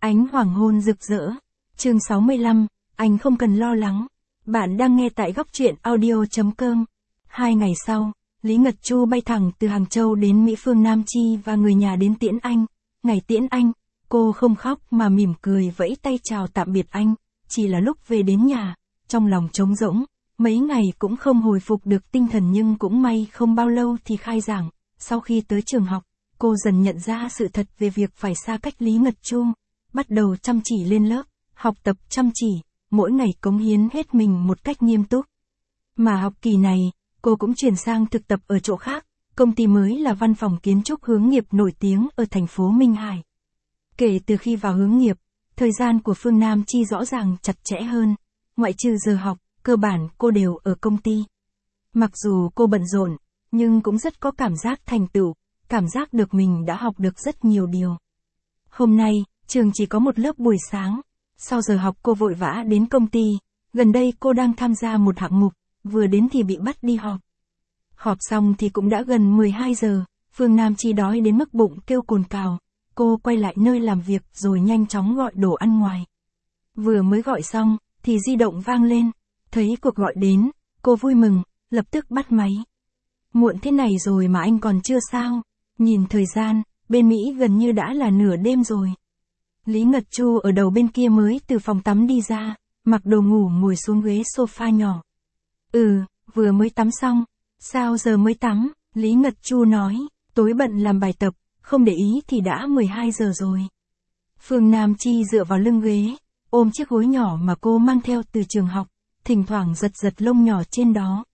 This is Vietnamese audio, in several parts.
Ánh hoàng hôn rực rỡ. Chương 65, anh không cần lo lắng. Bạn đang nghe tại góc truyện audio.com. 2 ngày sau, Lý Ngật Chu bay thẳng từ Hàng Châu đến Mỹ Phương Nam Chi và người nhà đến tiễn anh. Ngày tiễn anh, cô không khóc mà mỉm cười vẫy tay chào tạm biệt anh. Chỉ là lúc về đến nhà, trong lòng trống rỗng, mấy ngày cũng không hồi phục được tinh thần, nhưng cũng may không bao lâu thì khai giảng. Sau khi tới trường học, cô dần nhận ra sự thật về việc phải xa cách Lý Ngật Chu. Bắt đầu chăm chỉ lên lớp, học tập chăm chỉ, mỗi ngày cống hiến hết mình một cách nghiêm túc. Mà học kỳ này, cô cũng chuyển sang thực tập ở chỗ khác, công ty mới là văn phòng kiến trúc hướng nghiệp nổi tiếng ở thành phố Minh Hải. Kể từ khi vào hướng nghiệp, thời gian của Phương Nam Chi rõ ràng chặt chẽ hơn, ngoại trừ giờ học, cơ bản cô đều ở công ty. Mặc dù cô bận rộn, nhưng cũng rất có cảm giác thành tựu, cảm giác được mình đã học được rất nhiều điều. Hôm nay, trường chỉ có một lớp buổi sáng, sau giờ học cô vội vã đến công ty, gần đây cô đang tham gia một hạng mục, vừa đến thì bị bắt đi họp. Họp xong thì cũng đã gần 12 giờ, Phương Nam Chi đói đến mức bụng kêu cồn cào, cô quay lại nơi làm việc rồi nhanh chóng gọi đồ ăn ngoài. Vừa mới gọi xong, thì di động vang lên, thấy cuộc gọi đến, cô vui mừng, lập tức bắt máy. Muộn thế này rồi mà anh còn chưa sao? Nhìn thời gian, bên Mỹ gần như đã là nửa đêm rồi. Lý Ngật Chu ở đầu bên kia mới từ phòng tắm đi ra, mặc đồ ngủ ngồi xuống ghế sofa nhỏ. Vừa mới tắm xong. Sao giờ mới tắm? Lý Ngật Chu nói, tối bận làm bài tập, không để ý thì đã 12 giờ rồi. Phương Nam Chi dựa vào lưng ghế, ôm chiếc gối nhỏ mà cô mang theo từ trường học, thỉnh thoảng giật giật lông nhỏ trên đó.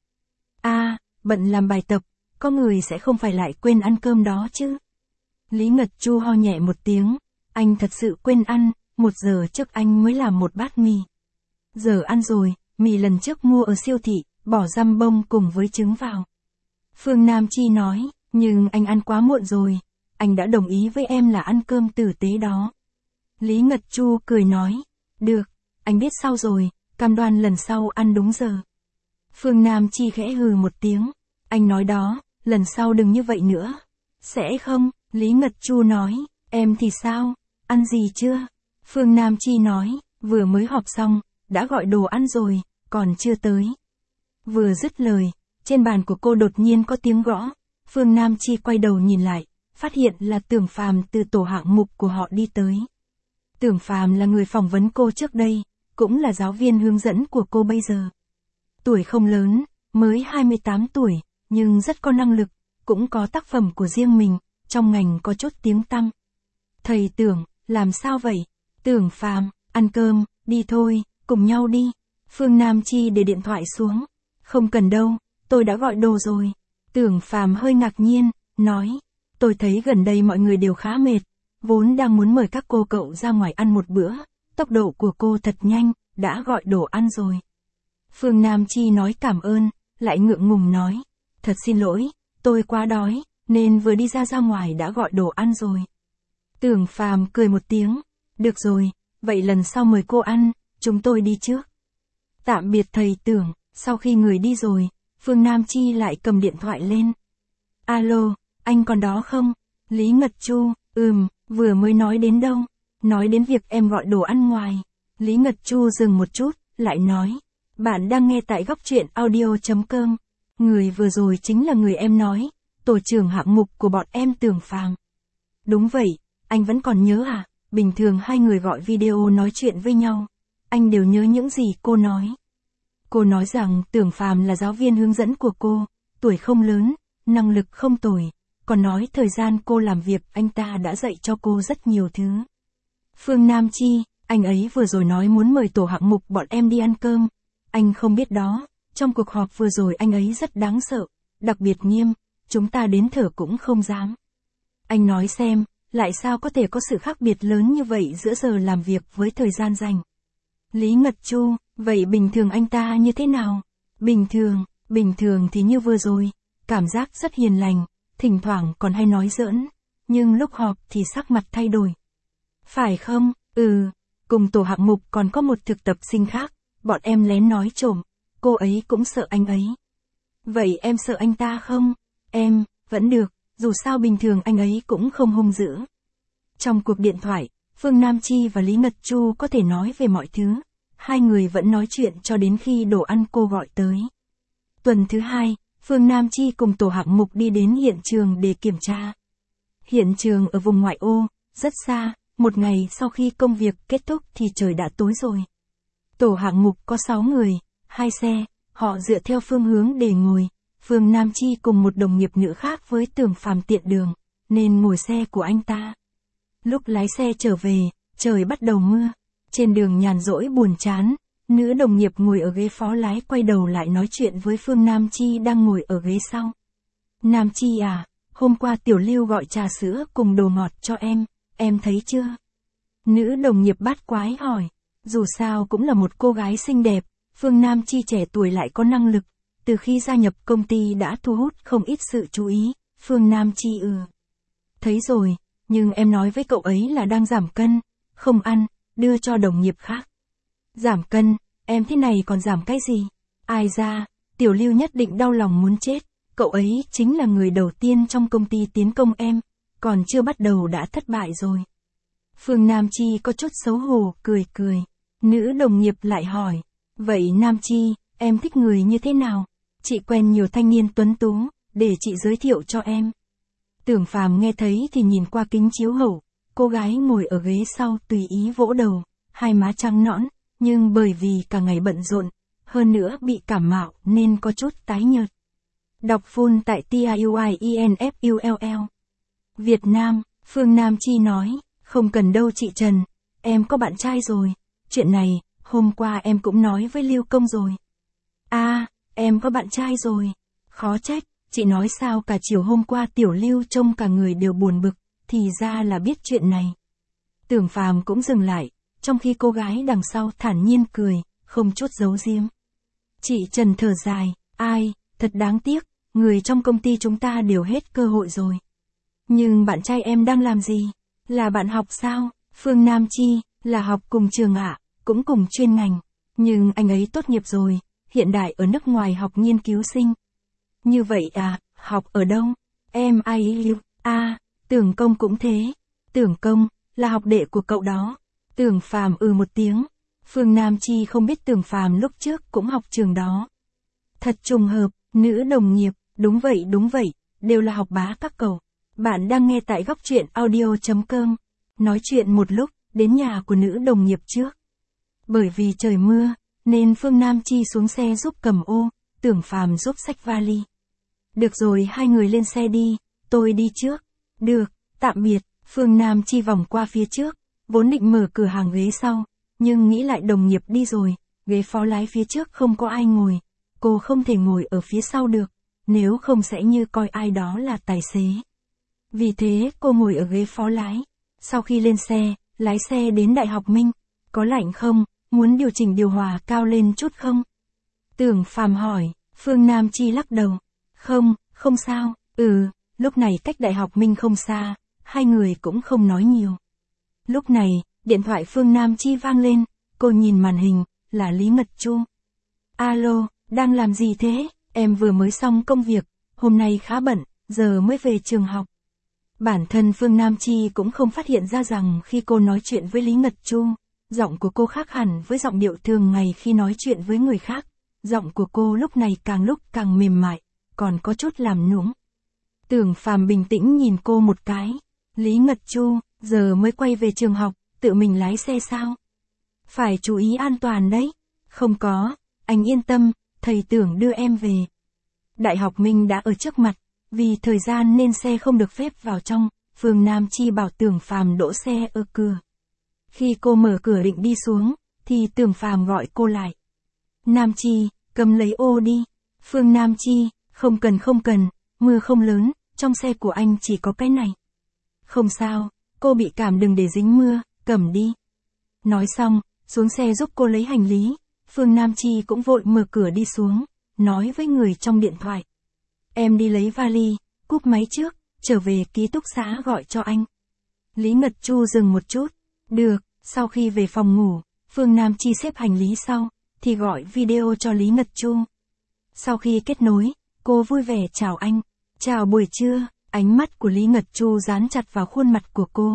Bận làm bài tập, có người sẽ không phải lại quên ăn cơm đó chứ. Lý Ngật Chu ho nhẹ một tiếng, anh thật sự quên ăn, 1 giờ trước anh mới làm một bát mì. Giờ ăn rồi, mì lần trước mua ở siêu thị, bỏ răm bông cùng với trứng vào. Phương Nam Chi nói, nhưng anh ăn quá muộn rồi, anh đã đồng ý với em là ăn cơm tử tế đó. Lý Ngật Chu cười nói, được, anh biết sau rồi, cam đoan lần sau ăn đúng giờ. Phương Nam Chi khẽ hừ một tiếng, anh nói đó, lần sau đừng như vậy nữa. Sẽ không, Lý Ngật Chu nói, em thì sao, ăn gì chưa? Phương Nam Chi nói, vừa mới họp xong, đã gọi đồ ăn rồi, còn chưa tới. Vừa dứt lời, trên bàn của cô đột nhiên có tiếng gõ, Phương Nam Chi quay đầu nhìn lại, phát hiện là Tưởng Phàm từ tổ hạng mục của họ đi tới. Tưởng Phàm là người phỏng vấn cô trước đây, cũng là giáo viên hướng dẫn của cô bây giờ. Tuổi không lớn, mới 28 tuổi, nhưng rất có năng lực, cũng có tác phẩm của riêng mình, trong ngành có chút tiếng tăm. Thầy Tưởng, làm sao vậy? Tưởng Phàm, ăn cơm, đi thôi, cùng nhau đi. Phương Nam Chi để điện thoại xuống. Không cần đâu, tôi đã gọi đồ rồi. Tưởng Phàm hơi ngạc nhiên, nói, tôi thấy gần đây mọi người đều khá mệt, vốn đang muốn mời các cô cậu ra ngoài ăn một bữa, tốc độ của cô thật nhanh, đã gọi đồ ăn rồi. Phương Nam Chi nói cảm ơn, lại ngượng ngùng nói, thật xin lỗi, tôi quá đói, nên vừa đi ra ngoài đã gọi đồ ăn rồi. Tưởng Phàm cười một tiếng, được rồi, vậy lần sau mời cô ăn, chúng tôi đi trước. Tạm biệt thầy Tưởng, sau khi người đi rồi, Phương Nam Chi lại cầm điện thoại lên. Alo, anh còn đó không? Lý Ngật Chu, vừa mới nói đến đâu? Nói đến việc em gọi đồ ăn ngoài. Lý Ngật Chu dừng một chút, lại nói, bạn đang nghe tại góc truyện audio.com. Người vừa rồi chính là người em nói, tổ trưởng hạng mục của bọn em Tưởng Phàm. Đúng vậy, anh vẫn còn nhớ à? Bình thường hai người gọi video nói chuyện với nhau, anh đều nhớ những gì cô nói. Cô nói rằng Tưởng Phàm là giáo viên hướng dẫn của cô, tuổi không lớn, năng lực không tồi, còn nói thời gian cô làm việc anh ta đã dạy cho cô rất nhiều thứ. Phương Nam Chi, anh ấy vừa rồi nói muốn mời tổ hạng mục bọn em đi ăn cơm, anh không biết đó, trong cuộc họp vừa rồi anh ấy rất đáng sợ, đặc biệt nghiêm, chúng ta đến thở cũng không dám. Anh nói xem, lại sao có thể có sự khác biệt lớn như vậy giữa giờ làm việc với thời gian rảnh. Lý Ngật Chu, vậy bình thường anh ta như thế nào? Bình thường thì như vừa rồi, cảm giác rất hiền lành, thỉnh thoảng còn hay nói giỡn, nhưng lúc họp thì sắc mặt thay đổi. Phải không? Cùng tổ hạng mục còn có một thực tập sinh khác, bọn em lén nói trộm, cô ấy cũng sợ anh ấy. Vậy em sợ anh ta không? Em, vẫn được, dù sao bình thường anh ấy cũng không hung dữ. Trong cuộc điện thoại, Phương Nam Chi và Lý Ngật Chu có thể nói về mọi thứ. Hai người vẫn nói chuyện cho đến khi đồ ăn cô gọi tới. Tuần thứ 2, Phương Nam Chi cùng tổ hạng mục đi đến hiện trường để kiểm tra. Hiện trường ở vùng ngoại ô, rất xa, một ngày sau khi công việc kết thúc thì trời đã tối rồi. Tổ hạng mục có 6 người, 2 xe, họ dựa theo phương hướng để ngồi. Phương Nam Chi cùng một đồng nghiệp nữ khác với Tưởng Phàm tiện đường, nên ngồi xe của anh ta. Lúc lái xe trở về, trời bắt đầu mưa. Trên đường nhàn rỗi buồn chán, nữ đồng nghiệp ngồi ở ghế phó lái quay đầu lại nói chuyện với Phương Nam Chi đang ngồi ở ghế sau. Nam Chi à, hôm qua Tiểu Lưu gọi trà sữa cùng đồ ngọt cho em thấy chưa? Nữ đồng nghiệp bát quái hỏi, dù sao cũng là một cô gái xinh đẹp, Phương Nam Chi trẻ tuổi lại có năng lực, từ khi gia nhập công ty đã thu hút không ít sự chú ý. Phương Nam Chi thấy rồi, nhưng em nói với cậu ấy là đang giảm cân, không ăn, đưa cho đồng nghiệp khác. Giảm cân, em thế này còn giảm cái gì? Ai ra, Tiểu Lưu nhất định đau lòng muốn chết, cậu ấy chính là người đầu tiên trong công ty tiến công em, còn chưa bắt đầu đã thất bại rồi. Phương Nam Chi có chút xấu hổ, cười. Nữ đồng nghiệp lại hỏi, vậy Nam Chi, em thích người như thế nào? Chị quen nhiều thanh niên tuấn tú, để chị giới thiệu cho em. Tưởng Phàm nghe thấy thì nhìn qua kính chiếu hậu, cô gái ngồi ở ghế sau tùy ý vỗ đầu, hai má trắng nõn, nhưng bởi vì cả ngày bận rộn, hơn nữa bị cảm mạo nên có chút tái nhợt. Đọc full tại TIUIENFULL. Việt Nam, Phương Nam Chi nói, không cần đâu chị Trần, em có bạn trai rồi. Chuyện này, hôm qua em cũng nói với Lưu Công rồi. À, em có bạn trai rồi. Khó trách, chị nói sao cả chiều hôm qua Tiểu Lưu trông cả người đều buồn bực, thì ra là biết chuyện này. Tưởng Phàm cũng dừng lại, trong khi cô gái đằng sau thản nhiên cười, không chút giấu giếm. Chị Trần thở dài, ai, thật đáng tiếc, người trong công ty chúng ta đều hết cơ hội rồi. Nhưng bạn trai em đang làm gì? Là bạn học sao? Phương Nam Chi, là học cùng trường ạ, cũng cùng chuyên ngành. Nhưng anh ấy tốt nghiệp rồi, hiện đại ở nước ngoài học nghiên cứu sinh. Như vậy à, học ở đâu? Em ai Tưởng Công cũng thế. Tưởng Công, là học đệ của cậu đó. Tưởng Phàm một tiếng. Phương Nam Chi không biết Tưởng Phàm lúc trước cũng học trường đó. Thật trùng hợp, nữ đồng nghiệp, đúng vậy, đều là học bá các cậu. Bạn đang nghe tại góc truyện audio.com. Nói chuyện một lúc, đến nhà của nữ đồng nghiệp trước. Bởi vì trời mưa, nên Phương Nam Chi xuống xe giúp cầm ô, Tưởng Phàm giúp xách vali. Được rồi, hai người lên xe đi, tôi đi trước. Được, tạm biệt. Phương Nam Chi vòng qua phía trước, vốn định mở cửa hàng ghế sau, nhưng nghĩ lại đồng nghiệp đi rồi, ghế phó lái phía trước không có ai ngồi, cô không thể ngồi ở phía sau được, nếu không sẽ như coi ai đó là tài xế. Vì thế cô ngồi ở ghế phó lái. Sau khi lên xe, lái xe đến Đại học Minh. Có lạnh không? Muốn điều chỉnh điều hòa cao lên chút không? Tưởng Phàm hỏi. Phương Nam Chi lắc đầu. Không sao. Lúc này cách Đại học Minh không xa, hai người cũng không nói nhiều. Lúc này, điện thoại Phương Nam Chi vang lên, cô nhìn màn hình, là Lý Ngật Chu. Alo, đang làm gì thế? Em vừa mới xong công việc, hôm nay khá bận, giờ mới về trường học. Bản thân Phương Nam Chi cũng không phát hiện ra rằng khi cô nói chuyện với Lý Ngật Chu, giọng của cô khác hẳn với giọng điệu thường ngày khi nói chuyện với người khác. Giọng của cô lúc này lúc càng mềm mại, còn có chút làm nũng. Tưởng Phàm bình tĩnh nhìn cô một cái. Lý Ngật Chu, giờ mới quay về trường học, tự mình lái xe sao? Phải chú ý an toàn đấy. Không có, anh yên tâm, thầy Tưởng đưa em về. Đại học Minh đã ở trước mặt, vì thời gian nên xe không được phép vào trong, Phương Nam Chi bảo Tưởng Phàm đỗ xe ở cửa. Khi cô mở cửa định đi xuống, thì Tưởng Phàm gọi cô lại. Nam Chi, cầm lấy ô đi. Phương Nam Chi, không cần, mưa không lớn, trong xe của anh chỉ có cái này. Không sao, cô bị cảm đừng để dính mưa, cầm đi. Nói xong, xuống xe giúp cô lấy hành lý, Phương Nam Chi cũng vội mở cửa đi xuống, nói với người trong điện thoại. Em đi lấy vali, cúp máy trước, trở về ký túc xá gọi cho anh. Lý Ngật Chu dừng một chút. Được, sau khi về phòng ngủ, Phương Nam Chi xếp hành lý sau, thì gọi video cho Lý Ngật Chu. Sau khi kết nối, cô vui vẻ chào anh. Chào buổi trưa, ánh mắt của Lý Ngật Chu dán chặt vào khuôn mặt của cô.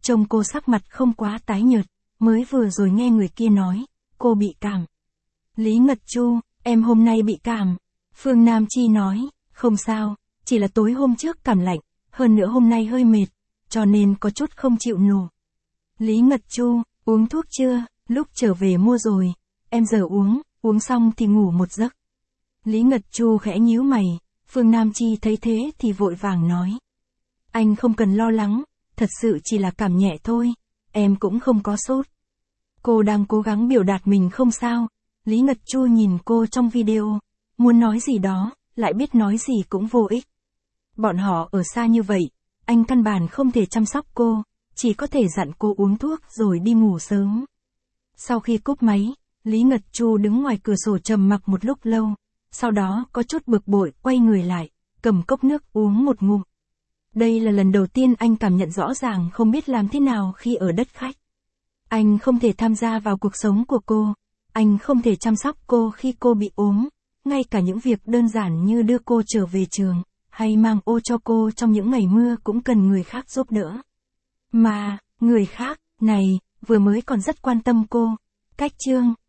Trông cô sắc mặt không quá tái nhợt, mới vừa rồi nghe người kia nói, cô bị cảm. Lý Ngật Chu, em hôm nay bị cảm. Phương Nam Chi nói, không sao, chỉ là tối hôm trước cảm lạnh, hơn nữa hôm nay hơi mệt, cho nên có chút không chịu nổi. Lý Ngật Chu, uống thuốc chưa? Lúc trở về mua rồi, em giờ uống xong thì ngủ một giấc. Lý Ngật Chu khẽ nhíu mày, Phương Nam Chi thấy thế thì vội vàng nói. Anh không cần lo lắng, thật sự chỉ là cảm nhẹ thôi, em cũng không có sốt. Cô đang cố gắng biểu đạt mình không sao, Lý Ngật Chu nhìn cô trong video, muốn nói gì đó, lại biết nói gì cũng vô ích. Bọn họ ở xa như vậy, anh căn bản không thể chăm sóc cô, chỉ có thể dặn cô uống thuốc rồi đi ngủ sớm. Sau khi cúp máy, Lý Ngật Chu đứng ngoài cửa sổ trầm mặc một lúc lâu, sau đó có chút bực bội quay người lại, cầm cốc nước uống một ngụm. Đây là lần đầu tiên anh cảm nhận rõ ràng không biết làm thế nào khi ở đất khách. Anh không thể tham gia vào cuộc sống của cô, anh không thể chăm sóc cô khi cô bị ốm, ngay cả những việc đơn giản như đưa cô trở về trường, hay mang ô cho cô trong những ngày mưa cũng cần người khác giúp đỡ. Mà, người khác, này, vừa mới còn rất quan tâm cô. Cách chương